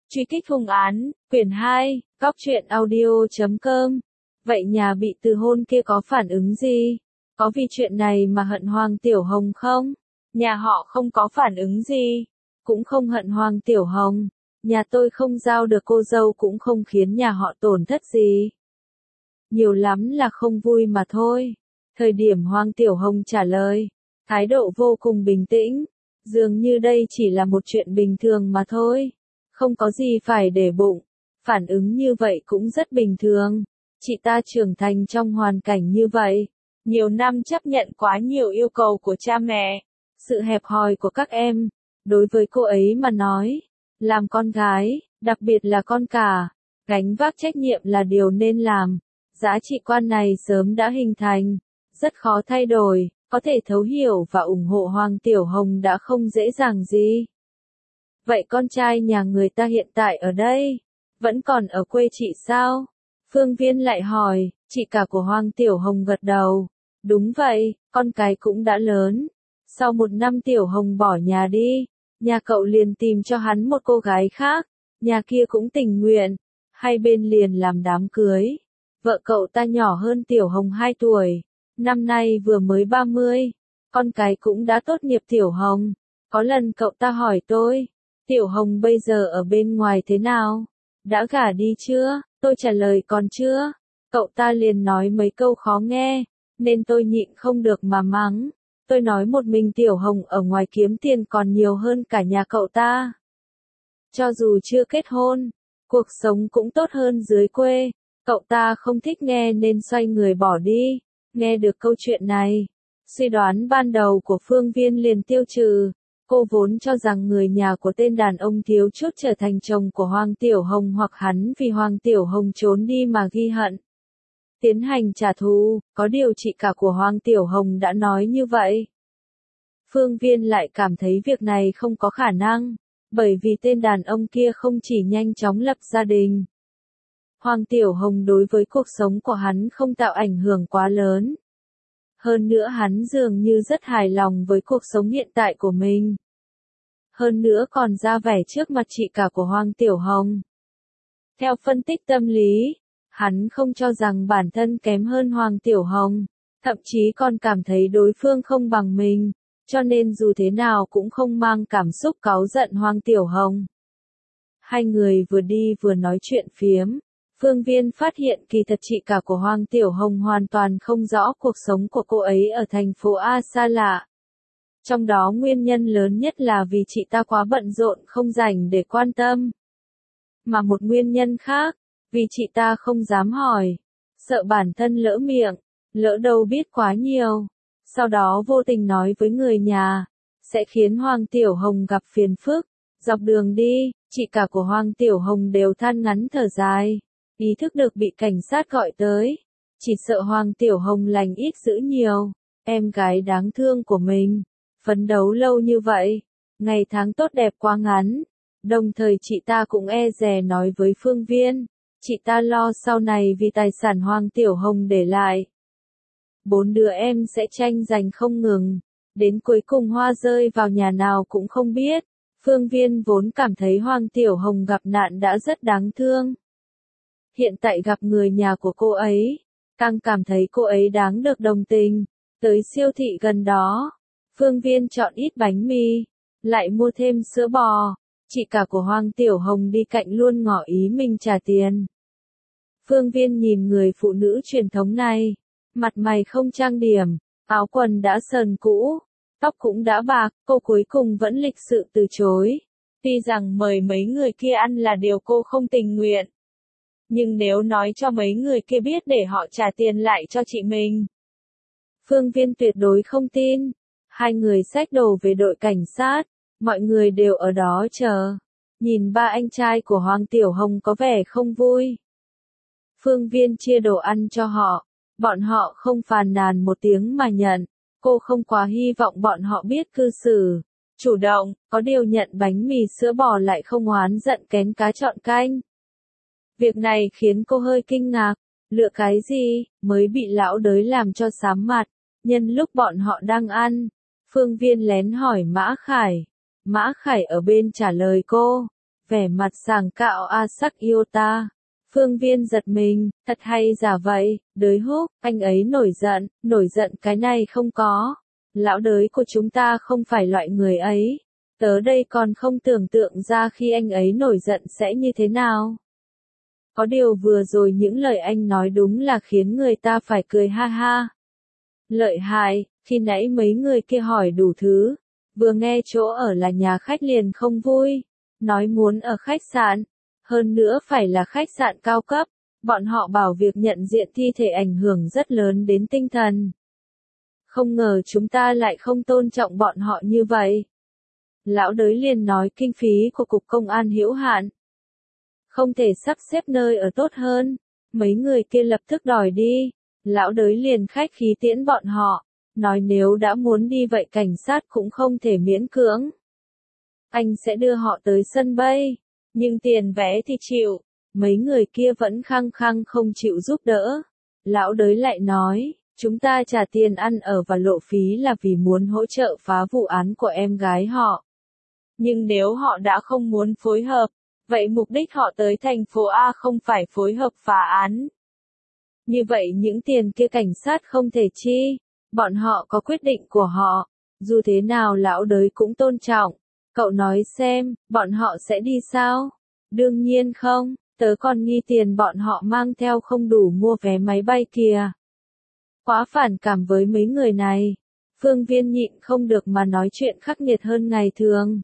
Truy kích hung án, quyển 2, góc truyện audio.com. Vậy nhà bị từ hôn kia có phản ứng gì? Có vì chuyện này mà hận Hoàng Tiểu Hồng không? Nhà họ không có phản ứng gì. Cũng không hận Hoàng Tiểu Hồng. Nhà tôi không giao được cô dâu cũng không khiến nhà họ tổn thất gì. Nhiều lắm là không vui mà thôi. Thời điểm Hoàng Tiểu Hồng trả lời, thái độ vô cùng bình tĩnh. Dường như đây chỉ là một chuyện bình thường mà thôi. Không có gì phải để bụng. Phản ứng như vậy cũng rất bình thường. Chị ta trưởng thành trong hoàn cảnh như vậy. Nhiều năm chấp nhận quá nhiều yêu cầu của cha mẹ. Sự hẹp hòi của các em. Đối với cô ấy mà nói. Làm con gái, đặc biệt là con cả. Gánh vác trách nhiệm là điều nên làm. Giá trị quan này sớm đã hình thành. Rất khó thay đổi. Có thể thấu hiểu và ủng hộ Hoàng Tiểu Hồng đã không dễ dàng gì. Vậy con trai nhà người ta hiện tại ở đây? Vẫn còn ở quê chị sao? Phương Viên lại hỏi, chị cả của Hoàng Tiểu Hồng gật đầu. Đúng vậy, con cái cũng đã lớn. Sau 1 năm Tiểu Hồng bỏ nhà đi, nhà cậu liền tìm cho hắn một cô gái khác. Nhà kia cũng tình nguyện. Hai bên liền làm đám cưới. Vợ cậu ta nhỏ hơn Tiểu Hồng 2 tuổi. Năm nay vừa mới 30. Con cái cũng đã tốt nghiệp Tiểu Hồng. Có lần cậu ta hỏi tôi, Tiểu Hồng bây giờ ở bên ngoài thế nào? Đã gả đi chưa? Tôi trả lời còn chưa. Cậu ta liền nói mấy câu khó nghe, nên tôi nhịn không được mà mắng. Tôi nói một mình Tiểu Hồng ở ngoài kiếm tiền còn nhiều hơn cả nhà cậu ta. Cho dù chưa kết hôn, cuộc sống cũng tốt hơn dưới quê. Cậu ta không thích nghe nên xoay người bỏ đi. Nghe được câu chuyện này, suy đoán ban đầu của Phương Viên liền tiêu trừ. Cô vốn cho rằng người nhà của tên đàn ông thiếu chút trở thành chồng của Hoàng Tiểu Hồng hoặc hắn vì Hoàng Tiểu Hồng trốn đi mà ghi hận. Tiến hành trả thù, có điều chị cả của Hoàng Tiểu Hồng đã nói như vậy. Phương Viên lại cảm thấy việc này không có khả năng, bởi vì tên đàn ông kia không chỉ nhanh chóng lập gia đình. Hoàng Tiểu Hồng đối với cuộc sống của hắn không tạo ảnh hưởng quá lớn. Hơn nữa hắn dường như rất hài lòng với cuộc sống hiện tại của mình. Hơn nữa còn ra vẻ trước mặt chị cả của Hoàng Tiểu Hồng. Theo phân tích tâm lý, hắn không cho rằng bản thân kém hơn Hoàng Tiểu Hồng, thậm chí còn cảm thấy đối phương không bằng mình, cho nên dù thế nào cũng không mang cảm xúc cáu giận Hoàng Tiểu Hồng. Hai người vừa đi vừa nói chuyện phiếm. Phương Viên phát hiện kỳ thật chị cả của Hoàng Tiểu Hồng hoàn toàn không rõ cuộc sống của cô ấy ở thành phố A xa lạ. Trong đó nguyên nhân lớn nhất là vì chị ta quá bận rộn không rảnh để quan tâm. Mà một nguyên nhân khác, vì chị ta không dám hỏi, sợ bản thân lỡ miệng, lỡ đâu biết quá nhiều. Sau đó vô tình nói với người nhà, sẽ khiến Hoàng Tiểu Hồng gặp phiền phức. Dọc đường đi, chị cả của Hoàng Tiểu Hồng đều than ngắn thở dài. Ý thức được bị cảnh sát gọi tới. Chỉ sợ Hoàng Tiểu Hồng lành ít dữ nhiều. Em gái đáng thương của mình. Phấn đấu lâu như vậy. Ngày tháng tốt đẹp quá ngắn. Đồng thời chị ta cũng e dè nói với Phương Viên. Chị ta lo sau này vì tài sản Hoàng Tiểu Hồng để lại. 4 đứa em sẽ tranh giành không ngừng. Đến cuối cùng hoa rơi vào nhà nào cũng không biết. Phương Viên vốn cảm thấy Hoàng Tiểu Hồng gặp nạn đã rất đáng thương. Hiện tại gặp người nhà của cô ấy, càng cảm thấy cô ấy đáng được đồng tình. Tới siêu thị gần đó, Phương Viên chọn ít bánh mì, lại mua thêm sữa bò. Chị cả của Hoàng Tiểu Hồng đi cạnh luôn ngỏ ý mình trả tiền. Phương Viên nhìn người phụ nữ truyền thống này, mặt mày không trang điểm, áo quần đã sờn cũ, tóc cũng đã bạc, cô cuối cùng vẫn lịch sự từ chối. Tuy rằng mời mấy người kia ăn là điều cô không tình nguyện. Nhưng nếu nói cho mấy người kia biết để họ trả tiền lại cho chị mình, Phương Viên tuyệt đối không tin. Hai người xách đồ về đội cảnh sát, mọi người đều ở đó chờ. Nhìn ba anh trai của Hoàng Tiểu Hồng có vẻ không vui. Phương Viên chia đồ ăn cho họ, bọn họ không phàn nàn một tiếng mà nhận. Cô không quá hy vọng bọn họ biết cư xử chủ động, có điều nhận bánh mì sữa bò lại không oán giận kén cá chọn canh. Việc này khiến cô hơi kinh ngạc, lựa cái gì, mới bị lão đới làm cho xám mặt. Nhân lúc bọn họ đang ăn, Phương Viên lén hỏi Mã Khải. Mã Khải ở bên trả lời cô, vẻ mặt sảng cạo sắc yêu ta. Phương Viên giật mình, thật hay giả vậy, Đới Húc, anh ấy nổi giận cái này không có. Lão Đới của chúng ta không phải loại người ấy. Tớ đây còn không tưởng tượng ra khi anh ấy nổi giận sẽ như thế nào. Có điều vừa rồi những lời anh nói đúng là khiến người ta phải cười ha ha. Lợi hại, khi nãy mấy người kia hỏi đủ thứ, vừa nghe chỗ ở là nhà khách liền không vui, nói muốn ở khách sạn, hơn nữa phải là khách sạn cao cấp, bọn họ bảo việc nhận diện thi thể ảnh hưởng rất lớn đến tinh thần. Không ngờ chúng ta lại không tôn trọng bọn họ như vậy. Lão Đới liền nói kinh phí của cục công an hữu hạn. Không thể sắp xếp nơi ở tốt hơn, mấy người kia lập tức đòi đi. Lão Đới liền khách khí tiễn bọn họ, nói nếu đã muốn đi vậy cảnh sát cũng không thể miễn cưỡng. Anh sẽ đưa họ tới sân bay, nhưng tiền vé thì chịu, mấy người kia vẫn khăng khăng không chịu giúp đỡ. Lão Đới lại nói, chúng ta trả tiền ăn ở và lộ phí là vì muốn hỗ trợ phá vụ án của em gái họ. Nhưng nếu họ đã không muốn phối hợp, vậy mục đích họ tới thành phố A không phải phối hợp phá án. Như vậy những tiền kia cảnh sát không thể chi, bọn họ có quyết định của họ, dù thế nào lão Đới cũng tôn trọng. Cậu nói xem, bọn họ sẽ đi sao? Đương nhiên không, tớ còn nghi tiền bọn họ mang theo không đủ mua vé máy bay kìa. Quá phản cảm với mấy người này, Phương Viên nhịn không được mà nói chuyện khắc nghiệt hơn ngày thường.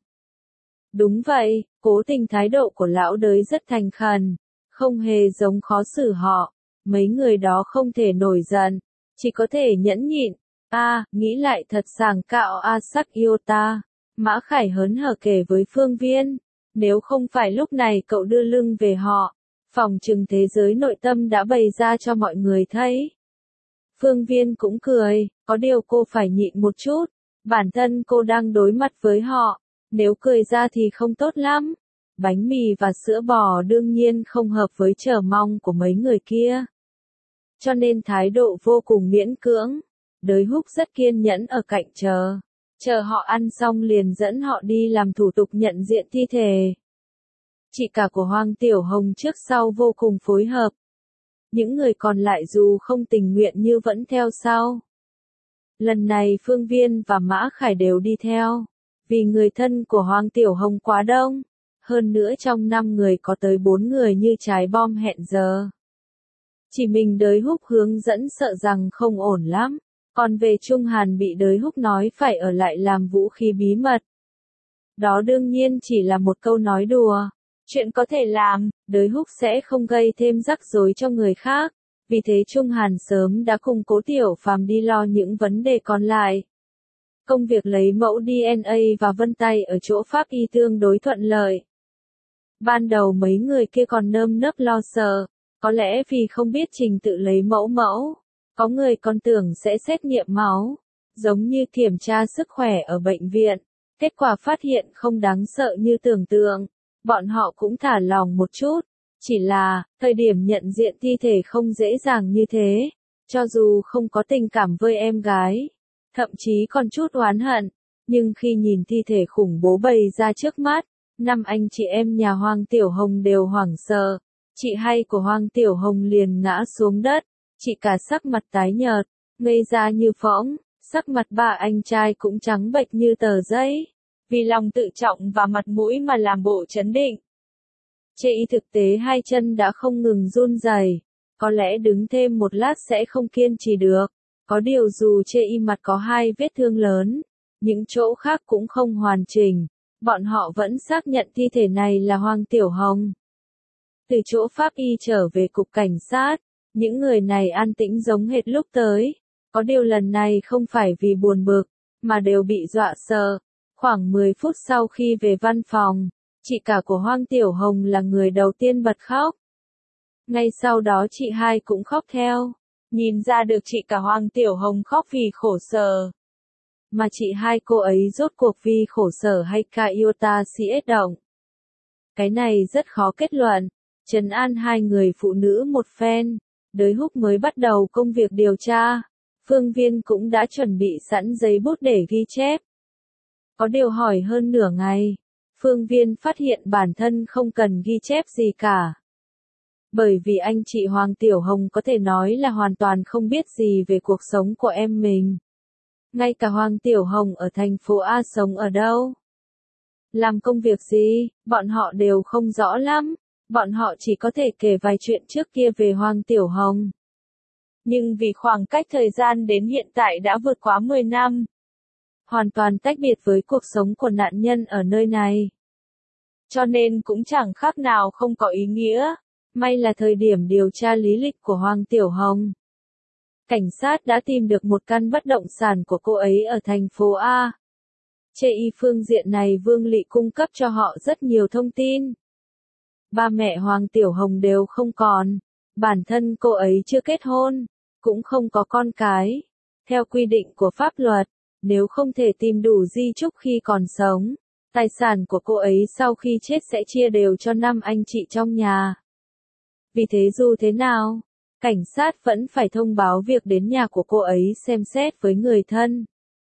Đúng vậy, cố tình thái độ của lão Đới rất thành khẩn, không hề giống khó xử họ. Mấy người đó không thể nổi giận, chỉ có thể nhẫn nhịn. Nghĩ lại thật sảng cạo sắc yêu ta. Mã Khải hớn hở kể với Phương Viên, nếu không phải lúc này cậu đưa lưng về họ, phòng trừng thế giới nội tâm đã bày ra cho mọi người thấy. Phương Viên cũng cười, có điều cô phải nhịn một chút, bản thân cô đang đối mặt với họ, nếu cười ra thì không tốt lắm. Bánh mì và sữa bò đương nhiên không hợp với chờ mong của mấy người kia. Cho nên thái độ vô cùng miễn cưỡng. Đới Húc rất kiên nhẫn ở cạnh chờ họ ăn xong liền dẫn họ đi làm thủ tục nhận diện thi thể. Chị cả của Hoàng Tiểu Hồng trước sau vô cùng phối hợp. Những người còn lại dù không tình nguyện như vẫn theo sau. Lần này Phương Viên và Mã Khải đều đi theo, vì người thân của Hoàng Tiểu Hồng quá đông. Hơn nữa trong 5 người có tới 4 người như trái bom hẹn giờ. Chỉ mình Đới Húc hướng dẫn sợ rằng không ổn lắm, còn về Trung Hàn bị Đới Húc nói phải ở lại làm vũ khí bí mật. Đó đương nhiên chỉ là một câu nói đùa, chuyện có thể làm, Đới Húc sẽ không gây thêm rắc rối cho người khác, vì thế Trung Hàn sớm đã cùng Cố Tiểu Phàm đi lo những vấn đề còn lại. Công việc lấy mẫu DNA và vân tay ở chỗ pháp y tương đối thuận lợi. Ban đầu mấy người kia còn nơm nớp lo sợ, có lẽ vì không biết trình tự lấy mẫu, có người còn tưởng sẽ xét nghiệm máu, giống như kiểm tra sức khỏe ở bệnh viện, kết quả phát hiện không đáng sợ như tưởng tượng, bọn họ cũng thả lòng một chút, chỉ là, thời điểm nhận diện thi thể không dễ dàng như thế, cho dù không có tình cảm với em gái, thậm chí còn chút oán hận, nhưng khi nhìn thi thể khủng bố bày ra trước mắt, 5 anh chị em nhà Hoàng Tiểu Hồng đều hoảng sợ. Chị hai của Hoàng Tiểu Hồng liền ngã xuống đất, chị cả sắc mặt tái nhợt, ngây ra như phỗng, sắc mặt ba anh trai cũng trắng bệch như tờ giấy, vì lòng tự trọng và mặt mũi mà làm bộ trấn định. Chê y thực tế hai chân đã không ngừng run rẩy, có lẽ đứng thêm một lát sẽ không kiên trì được, có điều dù chê y mặt có 2 vết thương lớn, những chỗ khác cũng không hoàn chỉnh, bọn họ vẫn xác nhận thi thể này là Hoàng Tiểu Hồng. Từ chỗ pháp y trở về cục cảnh sát, những người này an tĩnh giống hệt lúc tới, có điều lần này không phải vì buồn bực, mà đều bị dọa sợ. Khoảng 10 phút sau khi về văn phòng, chị cả của Hoàng Tiểu Hồng là người đầu tiên bật khóc. Ngay sau đó chị hai cũng khóc theo, nhìn ra được chị cả Hoàng Tiểu Hồng khóc vì khổ sở. Mà chị hai cô ấy rốt cuộc vì khổ sở hay ca yêu ta si ết động. Cái này rất khó kết luận. Trấn an hai người phụ nữ một phen, Đới Húc mới bắt đầu công việc điều tra. Phương Viên cũng đã chuẩn bị sẵn giấy bút để ghi chép. Có điều hỏi hơn nửa ngày, Phương Viên phát hiện bản thân không cần ghi chép gì cả. Bởi vì anh chị Hoàng Tiểu Hồng có thể nói là hoàn toàn không biết gì về cuộc sống của em mình. Ngay cả Hoàng Tiểu Hồng ở thành phố A sống ở đâu, làm công việc gì, bọn họ đều không rõ lắm. Bọn họ chỉ có thể kể vài chuyện trước kia về Hoàng Tiểu Hồng. Nhưng vì khoảng cách thời gian đến hiện tại đã vượt quá 10 năm, hoàn toàn tách biệt với cuộc sống của nạn nhân ở nơi này. Cho nên cũng chẳng khác nào không có ý nghĩa. May là thời điểm điều tra lý lịch của Hoàng Tiểu Hồng, cảnh sát đã tìm được một căn bất động sản của cô ấy ở thành phố A. Trên phương diện này Vương Lị cung cấp cho họ rất nhiều thông tin. Ba mẹ Hoàng Tiểu Hồng đều không còn. Bản thân cô ấy chưa kết hôn, cũng không có con cái. Theo quy định của pháp luật, nếu không thể tìm đủ di chúc khi còn sống, tài sản của cô ấy sau khi chết sẽ chia đều cho 5 anh chị trong nhà. Vì thế dù thế nào, cảnh sát vẫn phải thông báo việc đến nhà của cô ấy xem xét với người thân.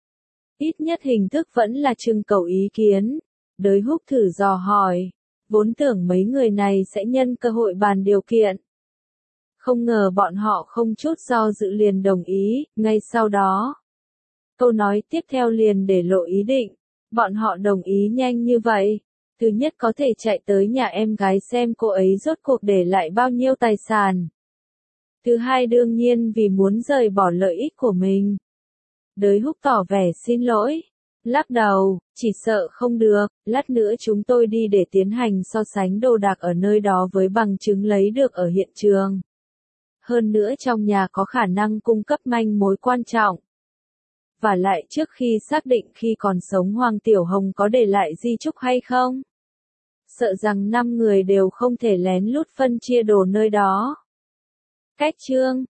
Ít nhất hình thức vẫn là trưng cầu ý kiến. Đới Húc thử dò hỏi, vốn tưởng mấy người này sẽ nhân cơ hội bàn điều kiện. Không ngờ bọn họ không chút do dự liền đồng ý, ngay sau đó. Câu nói tiếp theo liền để lộ ý định, bọn họ đồng ý nhanh như vậy. Thứ nhất có thể chạy tới nhà em gái xem cô ấy rốt cuộc để lại bao nhiêu tài sản. Thứ hai đương nhiên vì muốn rời bỏ lợi ích của mình. Đới Húc tỏ vẻ xin lỗi, lắc đầu, chỉ sợ không được, lát nữa chúng tôi đi để tiến hành so sánh đồ đạc ở nơi đó với bằng chứng lấy được ở hiện trường. Hơn nữa trong nhà có khả năng cung cấp manh mối quan trọng. Và lại trước khi xác định khi còn sống Hoàng Tiểu Hồng có để lại di chúc hay không, sợ rằng 5 người đều không thể lén lút phân chia đồ nơi đó. Cách chương